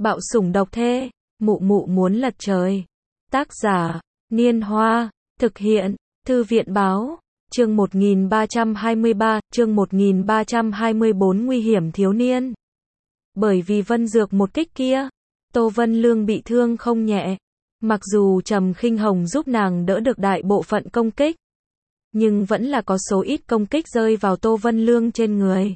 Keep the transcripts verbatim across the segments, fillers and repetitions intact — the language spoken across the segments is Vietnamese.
Bạo sủng độc thê, mụ mụ muốn lật trời. Tác giả, Niên Hoa, thực hiện, Thư viện Báo, chương một nghìn ba trăm hai mươi ba, chương một nghìn ba trăm hai mươi bốn nguy hiểm thiếu niên. Bởi vì Vân Dược một kích kia, Tô Vân Lương bị thương không nhẹ. Mặc dù Trầm Khinh Hồng giúp nàng đỡ được đại bộ phận công kích, nhưng vẫn là có số ít công kích rơi vào Tô Vân Lương trên người,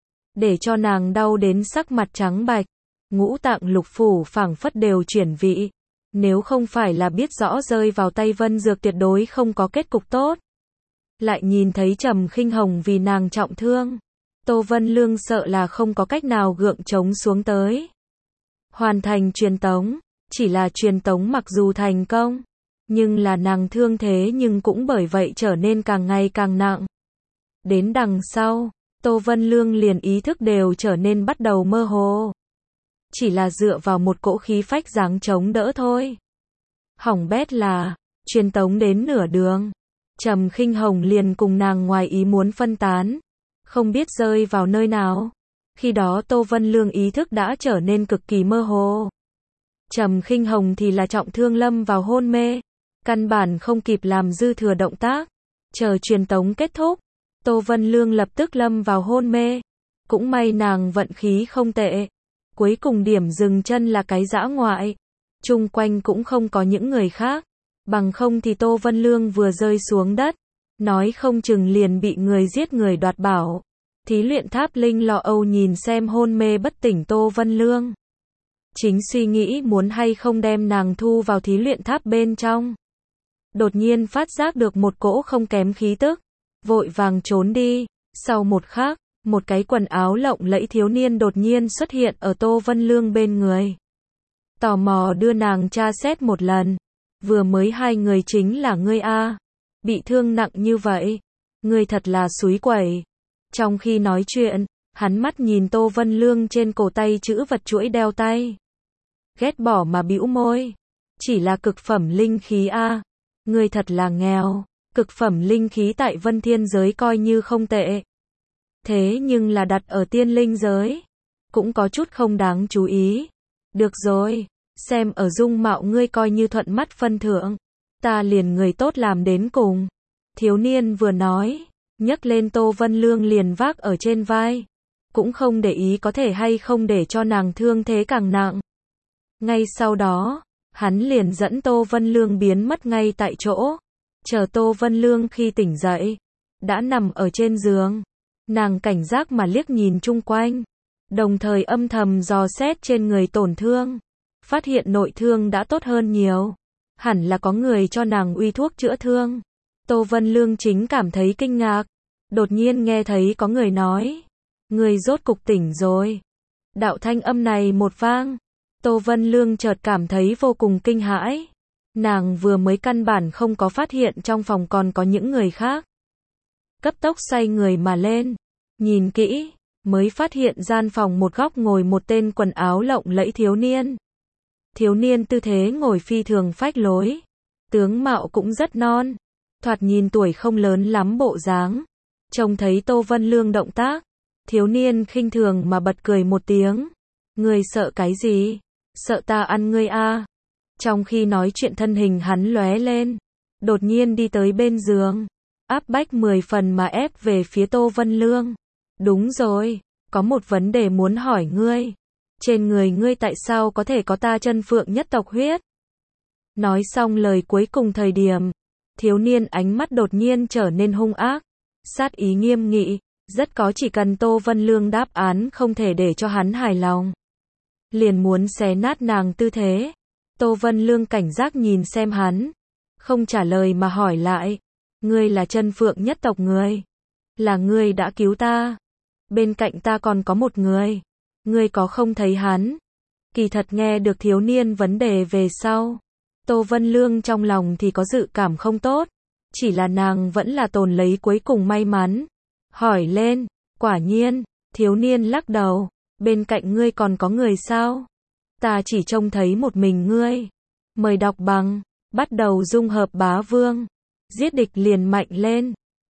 để cho nàng đau đến sắc mặt trắng bạch, ngũ tạng lục phủ phảng phất đều chuyển vị. Nếu không phải là biết rõ rơi vào tay Vân Dược tuyệt đối không có kết cục tốt, lại nhìn thấy Trầm Khinh Hồng vì nàng trọng thương, Tô Vân Lương sợ là không có cách nào gượng chống xuống tới. Hoàn thành truyền tống, chỉ là truyền tống mặc dù thành công, nhưng là nàng thương thế nhưng cũng bởi vậy trở nên càng ngày càng nặng. Đến đằng sau, Tô Vân Lương liền ý thức đều trở nên bắt đầu mơ hồ. Chỉ là dựa vào một cỗ khí phách dáng chống đỡ thôi. Hỏng bét là, truyền tống đến nửa đường, Trầm Khinh Hồng liền cùng nàng ngoài ý muốn phân tán, không biết rơi vào nơi nào. Khi đó Tô Vân Lương ý thức đã trở nên cực kỳ mơ hồ. Trầm Khinh Hồng thì là trọng thương lâm vào hôn mê, căn bản không kịp làm dư thừa động tác. Chờ truyền tống kết thúc, Tô Vân Lương lập tức lâm vào hôn mê. Cũng may nàng vận khí không tệ. Cuối cùng điểm dừng chân là cái dã ngoại. Chung quanh cũng không có những người khác. Bằng không thì Tô Vân Lương vừa rơi xuống đất, nói không chừng liền bị người giết người đoạt bảo. Thí luyện tháp Linh lo âu nhìn xem hôn mê bất tỉnh Tô Vân Lương. Chính suy nghĩ muốn hay không đem nàng thu vào thí luyện tháp bên trong. Đột nhiên phát giác được một cỗ không kém khí tức, vội vàng trốn đi. Sau một khắc, một cái quần áo lộng lẫy thiếu niên đột nhiên xuất hiện ở Tô Vân Lương bên người. Tò mò đưa nàng tra xét một lần. Vừa mới hai người chính là ngươi a, bị thương nặng như vậy, ngươi thật là xúi quẩy. Trong khi nói chuyện, hắn mắt nhìn Tô Vân Lương trên cổ tay chữ vật chuỗi đeo tay. Ghét bỏ mà bĩu môi. Chỉ là cực phẩm linh khí a, ngươi thật là nghèo. Cực phẩm linh khí tại Vân Thiên giới coi như không tệ. Thế nhưng là đặt ở tiên linh giới, cũng có chút không đáng chú ý. Được rồi, xem ở dung mạo ngươi coi như thuận mắt phân thượng, ta liền người tốt làm đến cùng. Thiếu niên vừa nói, nhấc lên Tô Vân Lương liền vác ở trên vai, cũng không để ý có thể hay không để cho nàng thương thế càng nặng. Ngay sau đó, hắn liền dẫn Tô Vân Lương biến mất ngay tại chỗ. Chờ Tô Vân Lương khi tỉnh dậy, đã nằm ở trên giường. Nàng cảnh giác mà liếc nhìn chung quanh, đồng thời âm thầm dò xét trên người tổn thương. Phát hiện nội thương đã tốt hơn nhiều. Hẳn là có người cho nàng uy thuốc chữa thương. Tô Vân Lương chính cảm thấy kinh ngạc. Đột nhiên nghe thấy có người nói, người rốt cục tỉnh rồi. Đạo thanh âm này một vang, Tô Vân Lương chợt cảm thấy vô cùng kinh hãi. Nàng vừa mới căn bản không có phát hiện trong phòng còn có những người khác. Cấp tốc xoay người mà lên, nhìn kỹ, mới phát hiện gian phòng một góc ngồi một tên quần áo lộng lẫy thiếu niên. Thiếu niên tư thế ngồi phi thường phách lối, tướng mạo cũng rất non, thoạt nhìn tuổi không lớn lắm bộ dáng. Trông thấy Tô Vân Lương động tác, thiếu niên khinh thường mà bật cười một tiếng. Ngươi sợ cái gì? Sợ ta ăn ngươi a? Trong khi nói chuyện thân hình hắn lóe lên, đột nhiên đi tới bên giường, áp bách mười phần mà ép về phía Tô Vân Lương. Đúng rồi, có một vấn đề muốn hỏi ngươi. Trên người ngươi tại sao có thể có ta chân phượng nhất tộc huyết? Nói xong lời cuối cùng thời điểm, thiếu niên ánh mắt đột nhiên trở nên hung ác, sát ý nghiêm nghị, rất có chỉ cần Tô Vân Lương đáp án không thể để cho hắn hài lòng, liền muốn xé nát nàng tư thế. Tô Vân Lương cảnh giác nhìn xem hắn, không trả lời mà hỏi lại, ngươi là chân phượng nhất tộc người, là ngươi đã cứu ta, bên cạnh ta còn có một người, ngươi có không thấy hắn? Kỳ thật nghe được thiếu niên vấn đề về sau, Tô Vân Lương trong lòng thì có dự cảm không tốt, chỉ là nàng vẫn là tồn lấy cuối cùng may mắn. Hỏi lên, quả nhiên, thiếu niên lắc đầu, bên cạnh ngươi còn có người sao? Ta chỉ trông thấy một mình ngươi. Mời đọc bằng, bắt đầu dung hợp bá vương, giết địch liền mạnh lên.